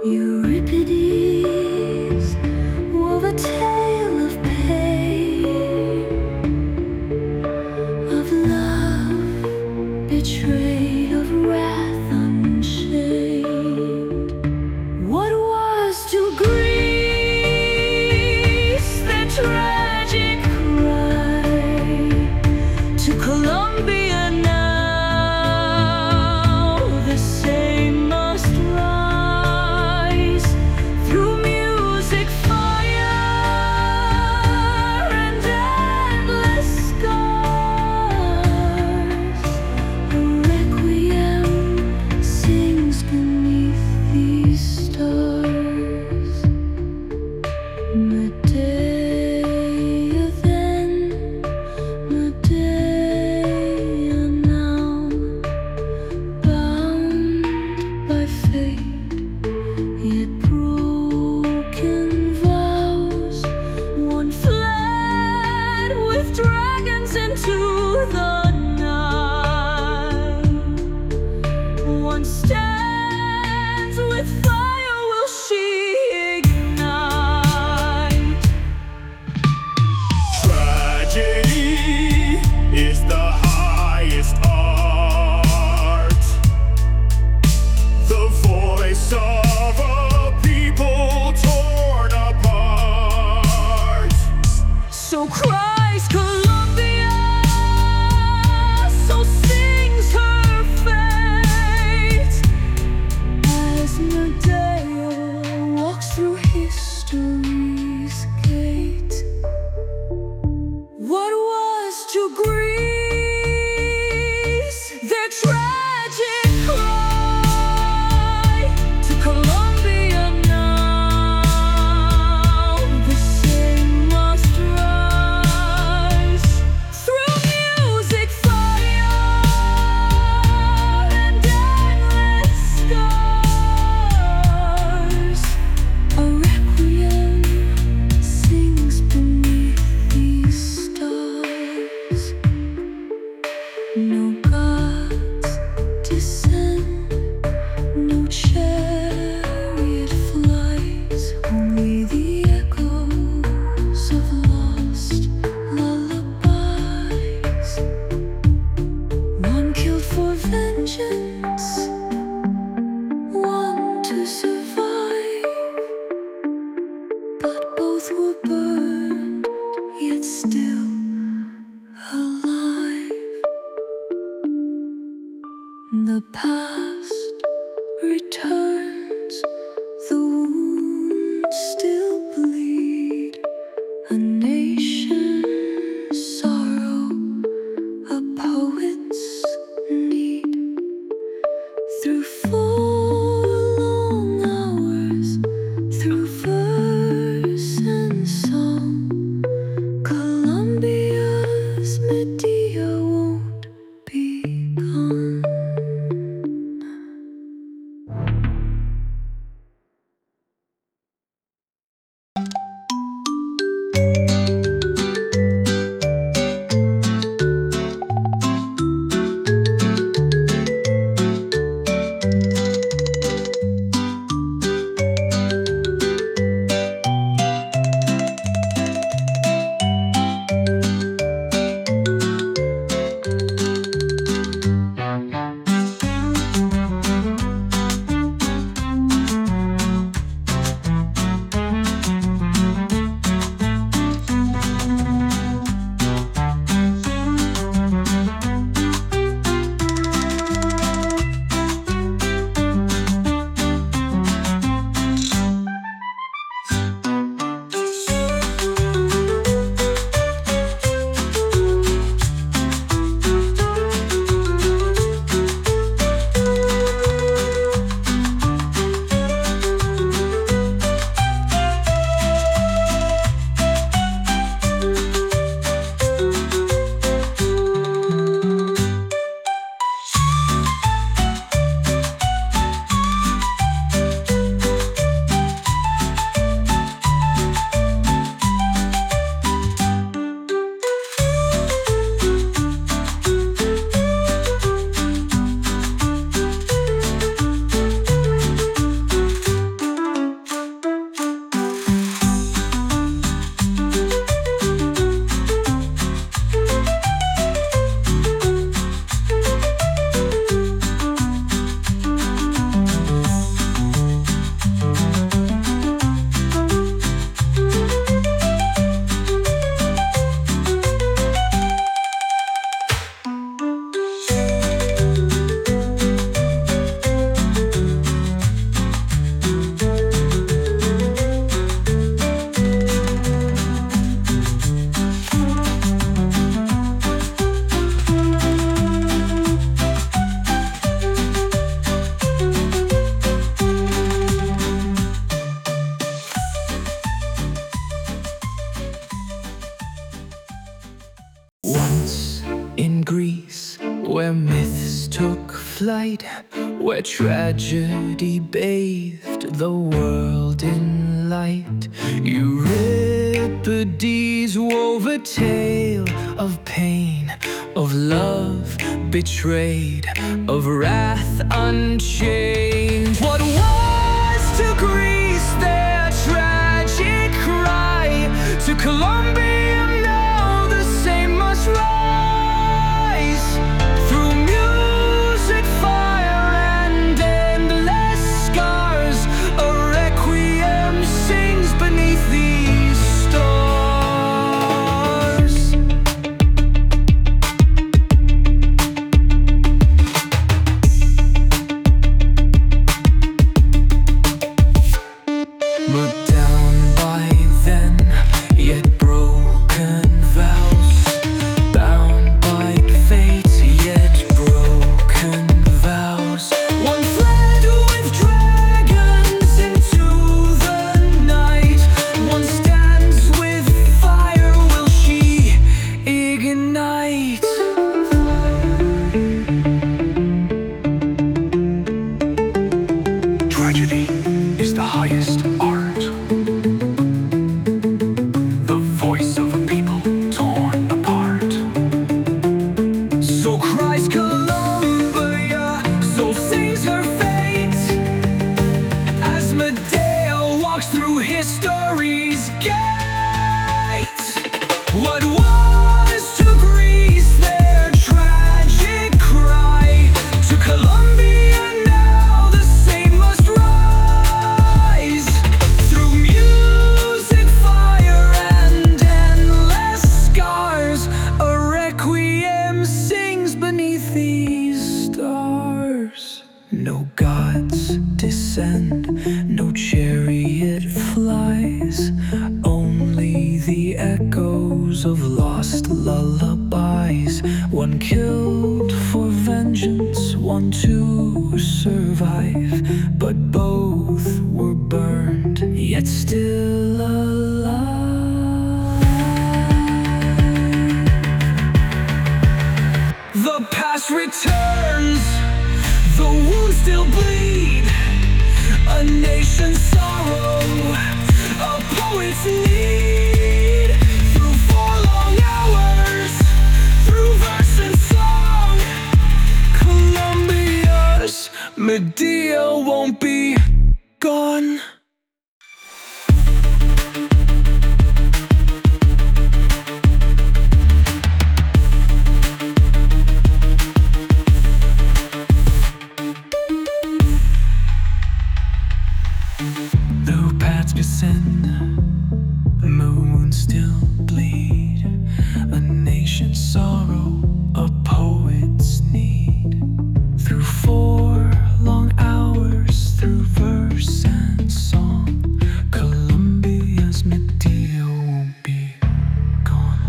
Euripides wove a tale of pain, of love betrayed, of wrath unshamed. What was to Greece their tragic cry? To Columbia now the same must rise. Through music, fire, and endless scars, a requiem sings beneath these stars. Medea then, Medea now, bound by fate, yet broken vows. One fled with dragons into the night, one stands with fire will flight, where tragedy bathed the world in light. Euripides wove a tale of pain, of love betrayed, of wrath unchained. What was to Greece their tragic cry, to Columbia now the same must rise. Through music, fire, and endless scars, a requiem sings beneath these stars. But down by then, yet broken vows, bound by fate, yet broken vows. One fled with dragons into the night, one stands with fire, will she ignite? Tragedy is the highest art, the voice of a people torn apart. So cries Columbia, so sings her fate, as Medea walks through history's gate. What was to Greece their tragic cry, to Columbia now the same must rise. Through music, fire, and endless scars, a requiem sings beneath these stars. No gods descend, no chariot flies, only the echoes of lost lullabies. One killed for vengeance, one to survive, but both were burned, yet still alive. The past returns, the wounds still bleed, a nation's sorrow, a poet's need. Through 4 long hours, through verse and song, Columbia's Medea won't be gone. Though paths descend, moons still bleed, a nation's sorrow, a poet's need. Through 4 long hours, through verse and song, Columbia's Medea won't be gone.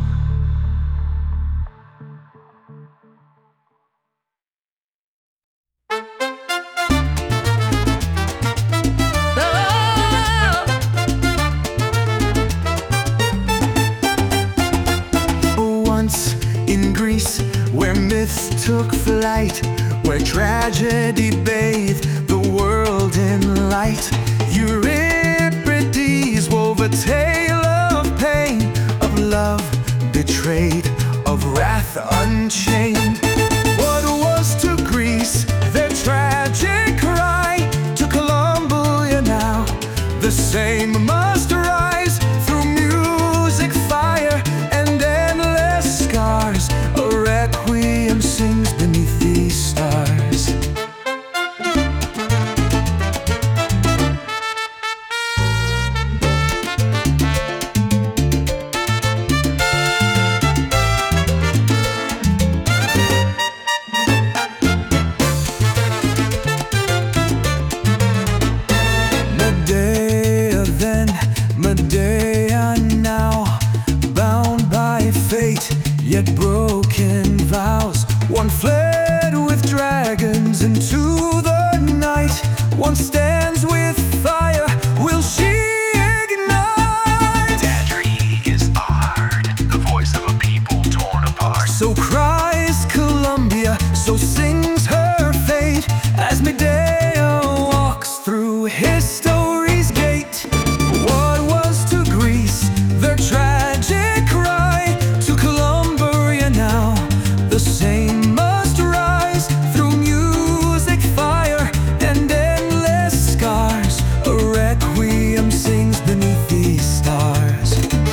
Once in Greece, where myth took flight, where tragedy bathed the world in light, Euripides wove a tale of pain, of love betrayed, of wrath unchained. What was to Greece their tragic cry, to Columbia now the same must rise. Through music, fire, and endless scars, a requiem sings beneath these stars. Medea then history's gate. What was to Greece their tragic cry, to Columbia now the same must rise. Through music, fire, and endless scars, a requiem sings beneath these stars.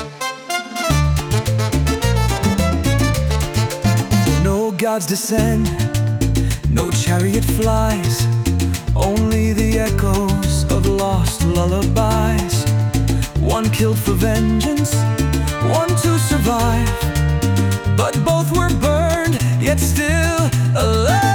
No gods descend, no chariot flies, only the echoes of lost lullabies. One killed for vengeance, one to survive, but both were burned, yet still alive.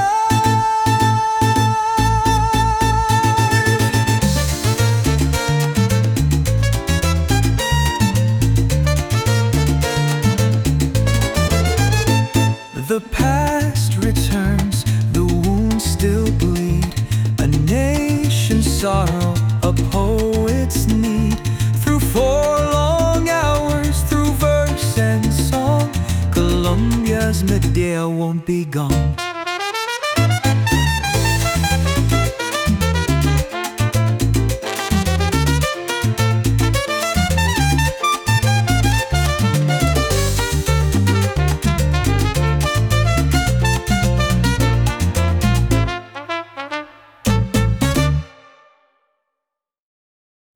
The past returns, the wounds still bleed, a nation's sorrow, a poet's need. Through 4 long hours, through verse and song, Columbia's Medea won't be gone.